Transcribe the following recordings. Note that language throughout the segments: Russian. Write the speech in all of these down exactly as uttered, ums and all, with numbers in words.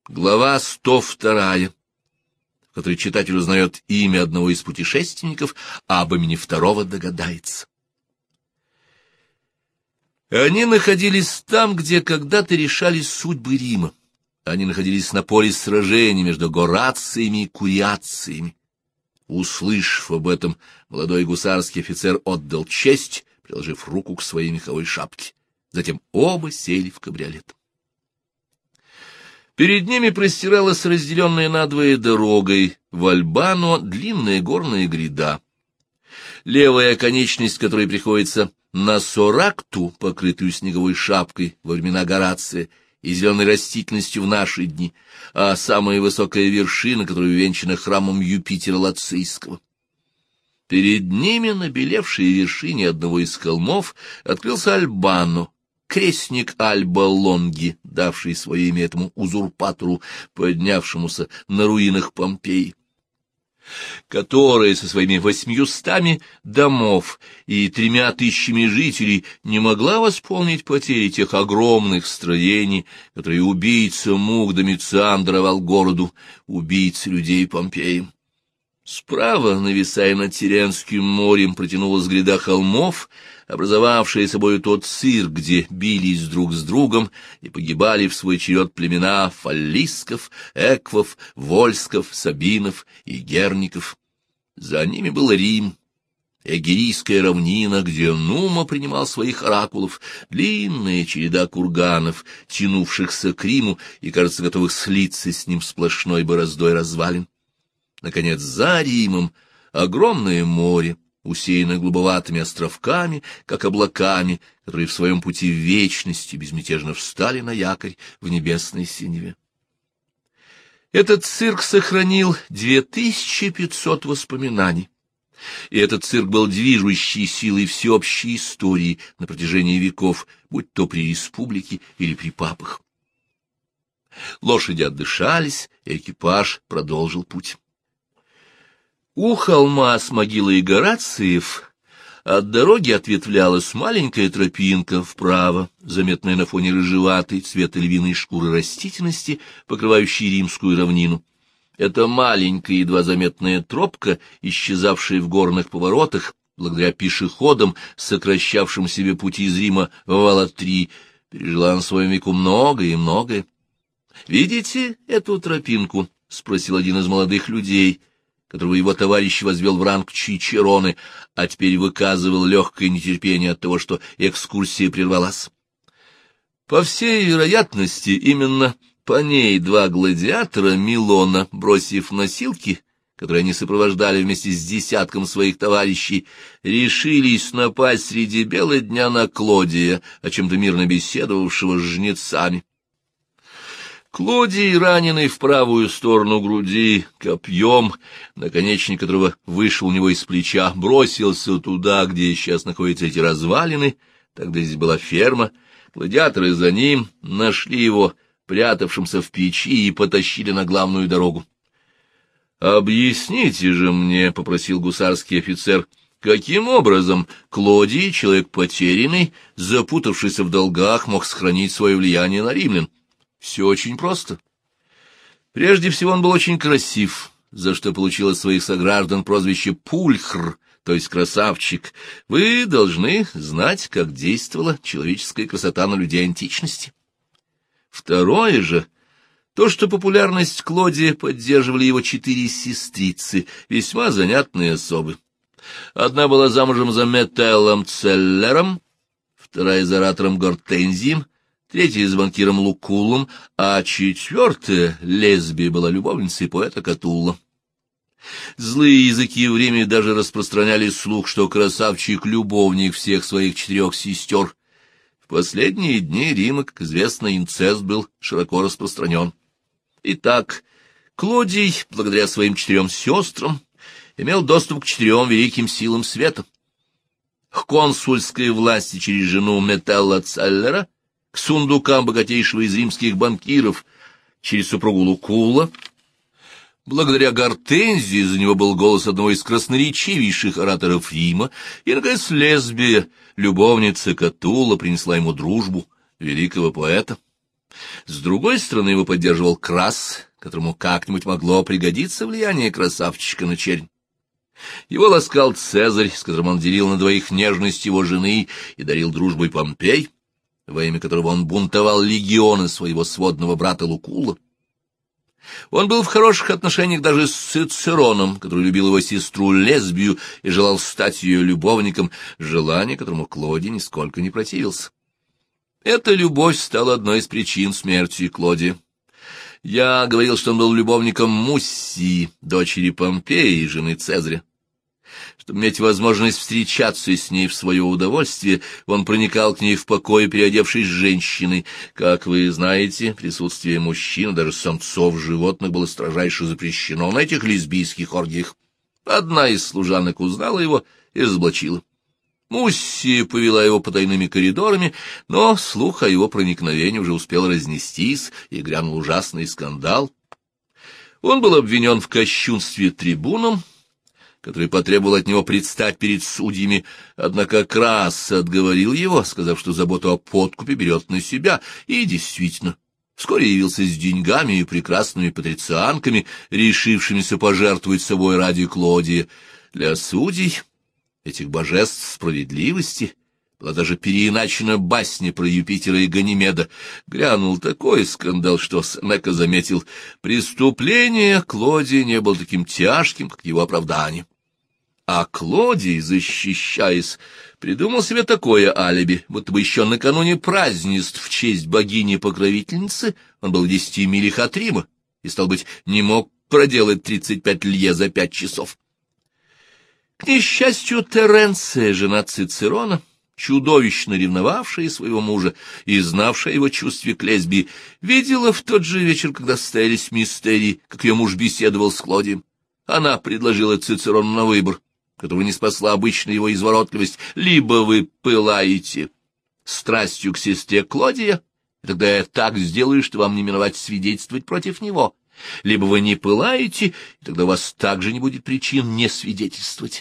Глава сто вторая, в которой читатель узнает имя одного из путешественников, а об имени второго догадается. Они находились там, где когда-то решались судьбы Рима. Они находились на поле сражений между горациями и куриациями. Услышав об этом, молодой гусарский офицер отдал честь, приложив руку к своей меховой шапке. Затем оба сели в кабриолет. Перед ними простиралась разделенная надвое дорогой в Альбано длинная горная гряда. Левая конечность, которой приходится на Соракту, покрытую снеговой шапкой во времена Горация, и зеленой растительностью в наши дни, а самая высокая вершина, которая венчана храмом Юпитера Лацийского. Перед ними, на белевшей вершине одного из холмов, открылся Альбано, крестник Альба Лонги, давший свое имя этому узурпатору, поднявшемуся на руинах Помпеи, которая со своими восьмьюстами домов и тремя тысячами жителей не могла восполнить потери тех огромных строений, которые убийца мук Домициан даровал городу, убийца людей Помпеи. Справа, нависая над Тиренским морем, протянулась гряда холмов, образовавшая собой тот цирк, где бились друг с другом и погибали в свой черед племена фаллисков, эквов, вольсков, сабинов и герников. За ними был Рим, Эгерийская равнина, где Нума принимал своих оракулов, длинная череда курганов, тянувшихся к Риму и, кажется, готовых слиться с ним сплошной бороздой развалин. Наконец, за Римом огромное море, усеянное голубоватыми островками, как облаками, которые в своем пути в вечности безмятежно встали на якорь в небесной синеве. Этот цирк сохранил две тысячи пятьсот воспоминаний, и этот цирк был движущей силой всеобщей истории на протяжении веков, будь то при республике или при папах. Лошади отдышались, и экипаж продолжил путь. У холма с могилой Горациев от дороги ответвлялась маленькая тропинка вправо, заметная на фоне рыжеватой цвета львиной шкуры растительности, покрывающей римскую равнину. Эта маленькая, едва заметная тропка, исчезавшая в горных поворотах, благодаря пешеходам, сокращавшим себе пути из Рима в Валатри, пережила на своем веку многое и многое. «Видите эту тропинку?» — спросил один из молодых людей, которого его товарищ возвел в ранг чичероны, а теперь выказывал легкое нетерпение от того, что экскурсия прервалась. По всей вероятности, именно по ней два гладиатора Милона, бросив носилки, которые они сопровождали вместе с десятком своих товарищей, решились напасть среди бела дня на Клодия, о чем-то мирно беседовавшего с жнецами. Клодий, раненый в правую сторону груди копьем, наконечник которого вышел у него из плеча, бросился туда, где сейчас находятся эти развалины, тогда здесь была ферма. Гладиаторы за ним нашли его, прятавшимся в печи, и потащили на главную дорогу. «Объясните же мне», — попросил гусарский офицер, — «каким образом Клодий, человек потерянный, запутавшийся в долгах, мог сохранить свое влияние на римлян?» Все очень просто. Прежде всего, он был очень красив, за что получил от своих сограждан прозвище Пульхр, то есть красавчик. Вы должны знать, как действовала человеческая красота на людей античности. Второе же, то, что популярность Клодия поддерживали его четыре сестрицы, весьма занятные особы. Одна была замужем за Метеллом Целлером, вторая за оратором Гортензием, третья с банкиром Лукулом, а четвертая, Лесбия, была любовницей поэта Катулла. Злые языки в Риме даже распространяли слух, что красавчик — любовник всех своих четырех сестер. В последние дни Рима, как известно, инцест был широко распространен. Итак, Клодий, благодаря своим четырем сестрам, имел доступ к четырем великим силам света. К консульской власти через жену Метелла Целлера, к сундукам богатейшего из римских банкиров через супругу Лукула. Благодаря Гортензии за него был голос одного из красноречивейших ораторов Рима, и, наконец, Лесбия, любовница Катулла, принесла ему дружбу великого поэта. С другой стороны его поддерживал Крас, которому как-нибудь могло пригодиться влияние красавчика на чернь. Его ласкал Цезарь, с которым он делил на двоих нежность его жены и дарил дружбой Помпей, во имя которого он бунтовал легионы своего сводного брата Лукула. Он был в хороших отношениях даже с Цицероном, который любил его сестру Лесбию и желал стать ее любовником, желание которому Клодий нисколько не противился. Эта любовь стала одной из причин смерти Клодия. Я говорил, что он был любовником Муссии, дочери Помпея и жены Цезаря. Чтобы иметь возможность встречаться с ней в свое удовольствие, он проникал к ней в покой, переодевшись женщиной. Как вы знаете, присутствие мужчин, даже самцов животных, было строжайше запрещено на этих лесбийских оргиях. Одна из служанок узнала его и разоблачила. Муссия повела его по тайными коридорами, но слух о его проникновении уже успел разнестись, и грянул ужасный скандал. Он был обвинен в кощунстве трибуном, который потребовал от него предстать перед судьями, однако Крас отговорил его, сказав, что заботу о подкупе берет на себя, и действительно, вскоре явился с деньгами и прекрасными патрицианками, решившимися пожертвовать собой ради Клодия. Для судей, этих божеств справедливости, была даже переиначена басня про Юпитера и Ганимеда. Грянул такой скандал, что Сенека заметил, преступление Клодия не было таким тяжким, как его оправдание. А Клодий, защищаясь, придумал себе такое алиби, будто бы еще накануне празднеств в честь богини-покровительницы он был в десяти милях от Рима и, стал быть, не мог проделать тридцать пять лье за пять часов. К несчастью, Теренция, жена Цицерона, чудовищно ревновавшая своего мужа и знавшая его чувстве к лесбии, видела в тот же вечер, когда состоялись мистерии, как ее муж беседовал с Клодием. Она предложила Цицерону на выбор, которого не спасла обычная его изворотливость: либо вы пылаете страстью к сестре Клодия, и тогда я так сделаю, что вам не миновать свидетельствовать против него, либо вы не пылаете, и тогда у вас также не будет причин не свидетельствовать.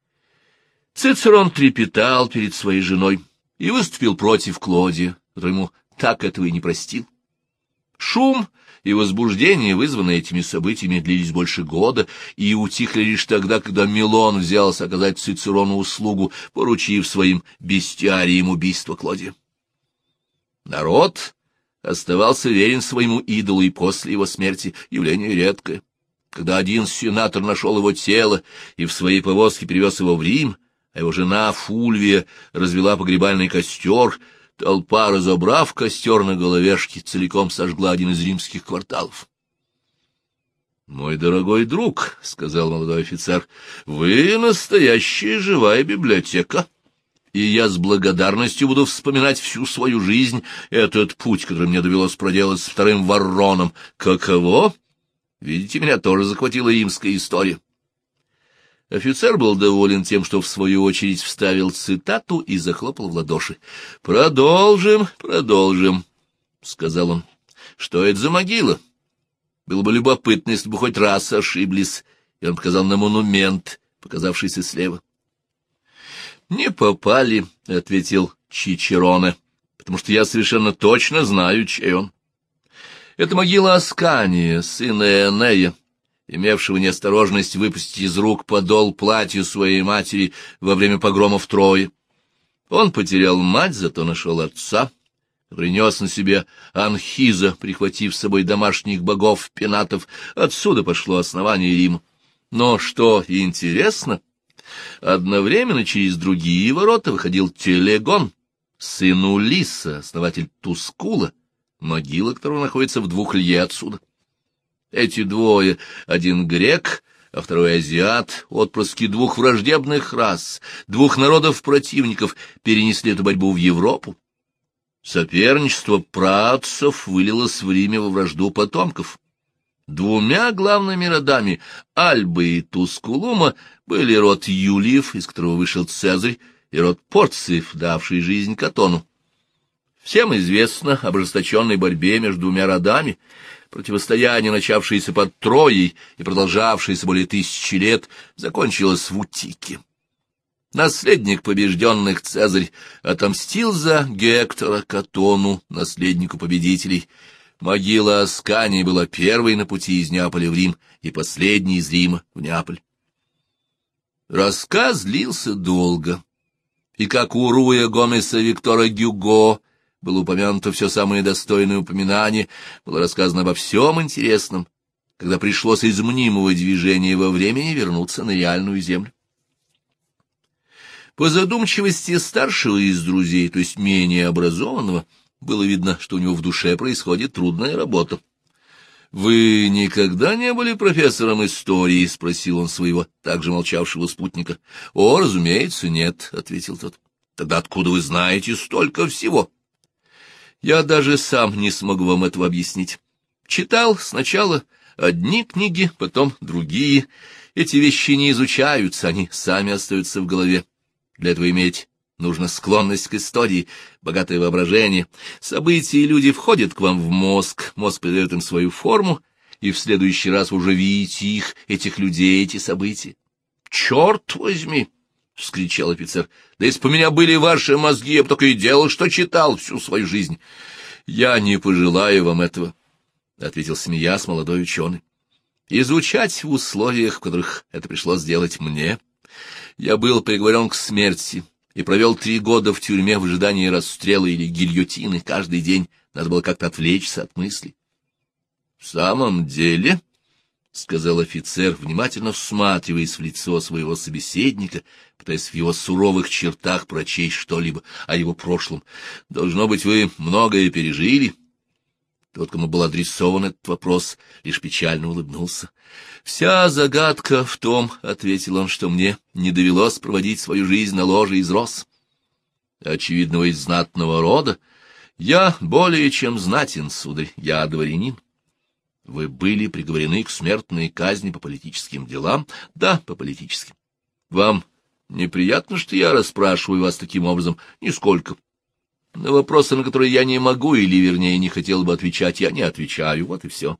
Цицерон трепетал перед своей женой и выступил против Клодия, который ему так этого и не простил. Шум и возбуждение, вызванные этими событиями, длились больше года и утихли лишь тогда, когда Милон взялся оказать Цицерону услугу, поручив своим бестиариям убийство Клодия. Народ оставался верен своему идолу и после его смерти, явление редкое. Когда один сенатор нашел его тело и в своей повозке перевез его в Рим, а его жена Фульвия развела погребальный костер, толпа, разобрав костер на головешке, целиком сожгла один из римских кварталов. — Мой дорогой друг, — сказал молодой офицер, — вы настоящая живая библиотека, и я с благодарностью буду вспоминать всю свою жизнь этот путь, который мне довелось проделать с вторым Варроном. Каково? Видите, меня тоже захватила римская история. Офицер был доволен тем, что в свою очередь вставил цитату и захлопал в ладоши. — Продолжим, продолжим, — сказал он. — Что это за могила? Было бы любопытно, если бы хоть раз ошиблись. И он показал на монумент, показавшийся слева. — Не попали, — ответил Чичероне, — потому что я совершенно точно знаю, чей он. Это могила Аскания, сына Энея, имевшего неосторожность выпустить из рук подол платью своей матери во время погромов Трои. Он потерял мать, зато нашел отца, который нес на себе Анхиза, прихватив с собой домашних богов пенатов. Отсюда пошло основание Рима. Но, что интересно, одновременно через другие ворота выходил Телегон, сын Улисса, основатель Тускула, могила которого находится в двух лье отсюда. Эти двое, один грек, а второй азиат, отпрыски двух враждебных рас, двух народов-противников, перенесли эту борьбу в Европу. Соперничество праотцев вылилось в Риме во вражду потомков. Двумя главными родами, Альбы и Тускулума, были род Юлиев, из которого вышел Цезарь, и род Порциев, давший жизнь Катону. Всем известно об ожесточенной борьбе между двумя родами. Противостояние, начавшееся под Троей и продолжавшееся более тысячи лет, закончилось в Утике. наследник побежденных Цезарь, отомстил за Гектора Катону, наследнику победителей. Могила Аскании была первой на пути из Неаполя в Рим и последней из Рима в Неаполь. Рассказ длился долго, и как у Руя Гомеса Виктора Гюго было упомянуто все самое достойное упоминание, было рассказано обо всем интересном, когда пришлось из мнимого движения во времени вернуться на реальную землю. По задумчивости старшего из друзей, то есть менее образованного, было видно, что у него в душе происходит трудная работа. — Вы никогда не были профессором истории? — спросил он своего также молчавшего спутника. — О, разумеется, нет, — ответил тот. — Тогда откуда вы знаете столько всего? — Я даже сам не смогу вам этого объяснить. Читал сначала одни книги, потом другие. Эти вещи не изучаются, они сами остаются в голове. Для этого иметь нужна склонность к истории, богатое воображение. События и люди входят к вам в мозг, мозг придает им свою форму, и в следующий раз уже видите их, этих людей, эти события. — Черт возьми! — вскричал офицер. — Да если бы у меня были ваши мозги, я бы только и делал, что читал всю свою жизнь. — Я не пожелаю вам этого, — ответил, смеясь, молодой ученый. — Изучать в условиях, в которых это пришлось сделать мне. Я был приговорен к смерти и провел три года в тюрьме в ожидании расстрела или гильотины. Каждый день надо было как-то отвлечься от мыслей. — В самом деле, — сказал офицер, внимательно всматриваясь в лицо своего собеседника, пытаясь в его суровых чертах прочесть что-либо о его прошлом, — должно быть, вы многое пережили. Тот, кому был адресован этот вопрос, лишь печально улыбнулся. — Вся загадка в том, — ответил он, — что мне не довелось проводить свою жизнь на ложе из роз. Очевидного из знатного рода. Я более чем знатен, сударь, я дворянин. Вы были приговорены к смертной казни по политическим делам? Да, по политическим. Вам неприятно, что я расспрашиваю вас таким образом? Нисколько. На вопросы, на которые я не могу, или, вернее, не хотел бы отвечать, я не отвечаю, вот и все.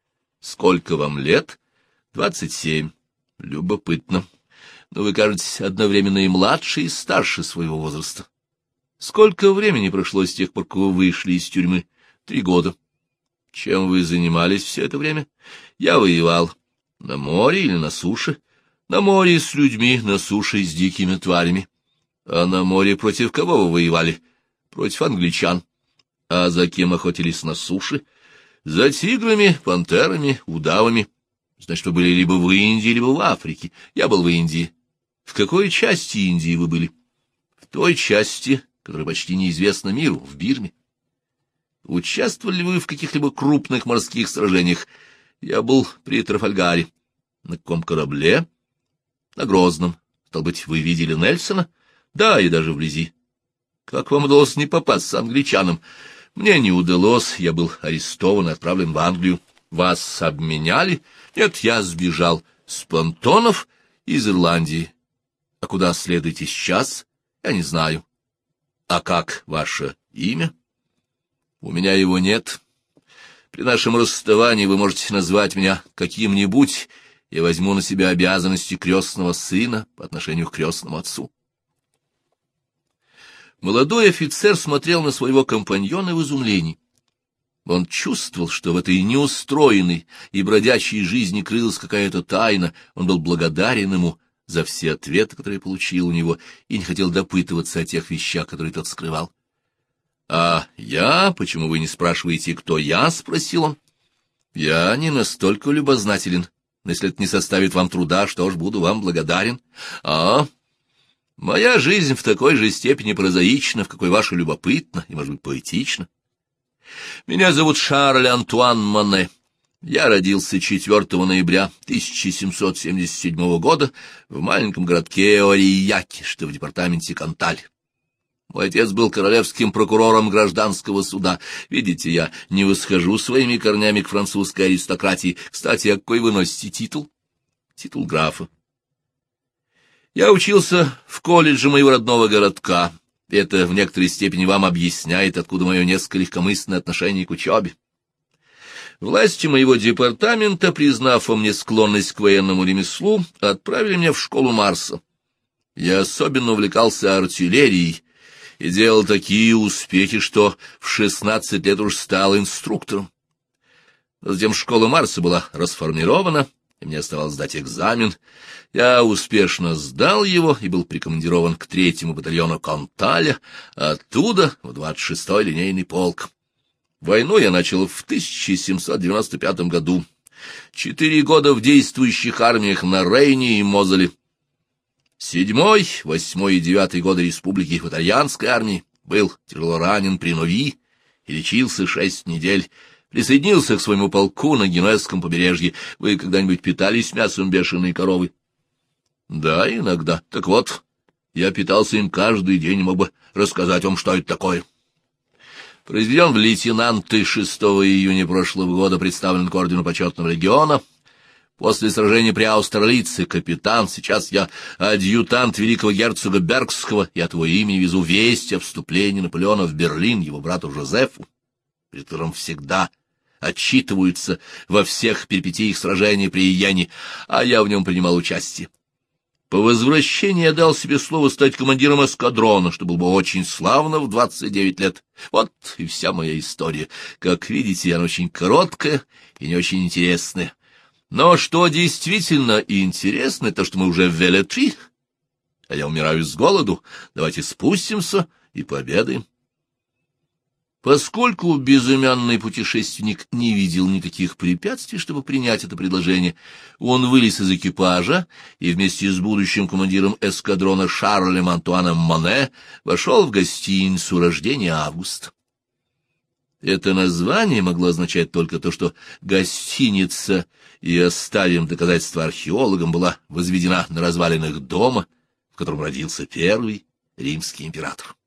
Сколько вам лет? Двадцать семь. Любопытно. Но вы, кажетесь, одновременно и младше, и старше своего возраста. Сколько времени прошло с тех пор, как вы вышли из тюрьмы? Три года. Чем вы занимались все это время? Я воевал. На море или на суше? На море с людьми, на суше с дикими тварями. А на море против кого вы воевали? Против англичан. А за кем охотились на суше? За тиграми, пантерами, удавами. Значит, вы были либо в Индии, либо в Африке. Я был в Индии. В какой части Индии вы были? В той части, которая почти неизвестна миру, в Бирме. Участвовали ли вы в каких-либо крупных морских сражениях? Я был при Трафальгаре. На каком корабле? На Грозном. Стало быть, вы видели Нельсона? Да, и даже вблизи. Как вам удалось не попасться англичанам? Мне не удалось, я был арестован и отправлен в Англию. Вас обменяли? Нет, я сбежал с понтонов из Ирландии. А куда следуете сейчас? Я не знаю. А как ваше имя? У меня его нет. При нашем расставании вы можете назвать меня каким-нибудь, и возьму на себя обязанности крестного сына по отношению к крестному отцу. Молодой офицер смотрел на своего компаньона в изумлении. Он чувствовал, что в этой неустроенной и бродячей жизни крылась какая-то тайна. Он был благодарен ему за все ответы, которые получил у него, и не хотел допытываться о тех вещах, которые тот скрывал. — А я? Почему вы не спрашиваете, кто я? — спросил он. — Я не настолько любознателен, но если это не составит вам труда, что ж, буду вам благодарен. — А... Моя жизнь в такой же степени прозаична, в какой ваша любопытна и, может быть, поэтична. Меня зовут Шарль Антуан Моне. Я родился четвёртого ноября тысяча семьсот семьдесят седьмого года в маленьком городке Орияки, что в департаменте Канталь. Мой отец был королевским прокурором гражданского суда. Видите, я не восхожу своими корнями к французской аристократии. Кстати, а какой вы носите титул? Титул графа. Я учился в колледже моего родного городка. Это в некоторой степени вам объясняет, откуда мое несколько легкомысленное отношение к учебе. Власти моего департамента, признав во мне склонность к военному ремеслу, отправили меня в школу Марса. Я особенно увлекался артиллерией и делал такие успехи, что в шестнадцать лет уж стал инструктором. Затем школа Марса была расформирована, и мне оставалось сдать экзамен. Я успешно сдал его и был прикомандирован к третьему батальону Конталя, оттуда в двадцать шестой линейный полк. Войну я начал в тысяча семьсот девяносто пятом году. Четыре года в действующих армиях на Рейне и Мозеле. Седьмой, восьмой и девятый годы республики в итальянской армии, был тяжело ранен при Нови и лечился шесть недель. Присоединился к своему полку на Генуэзском побережье. Вы когда-нибудь питались мясом бешеной коровы? Да, иногда. Так вот, я питался им каждый день, мог бы рассказать вам, что это такое. Произведен в лейтенанты шестого июня прошлого года, представлен к ордену почетного легиона. После сражения при Аустерлице капитан, сейчас я адъютант великого герцога Бергского, и от его имени везу весть о вступлении Наполеона в Берлин его брату Жозефу, перед которым всегда отчитываются во всех перипетиях сражений при Йене, а я в нем принимал участие. По возвращении я дал себе слово стать командиром эскадрона, что было бы очень славно в двадцать девять лет. Вот и вся моя история. Как видите, она очень короткая и не очень интересная. Но что действительно интересно, то, что мы уже в Велетри, а я умираю с голоду. Давайте спустимся и пообедаем. Поскольку безымянный путешественник не видел никаких препятствий, чтобы принять это предложение, он вылез из экипажа и вместе с будущим командиром эскадрона Шарлем Антуаном Моне вошел в гостиницу «Рождение Августа». Это название могло означать только то, что гостиница, и оставим доказательства археологам, была возведена на развалинах дома, в котором родился первый римский император.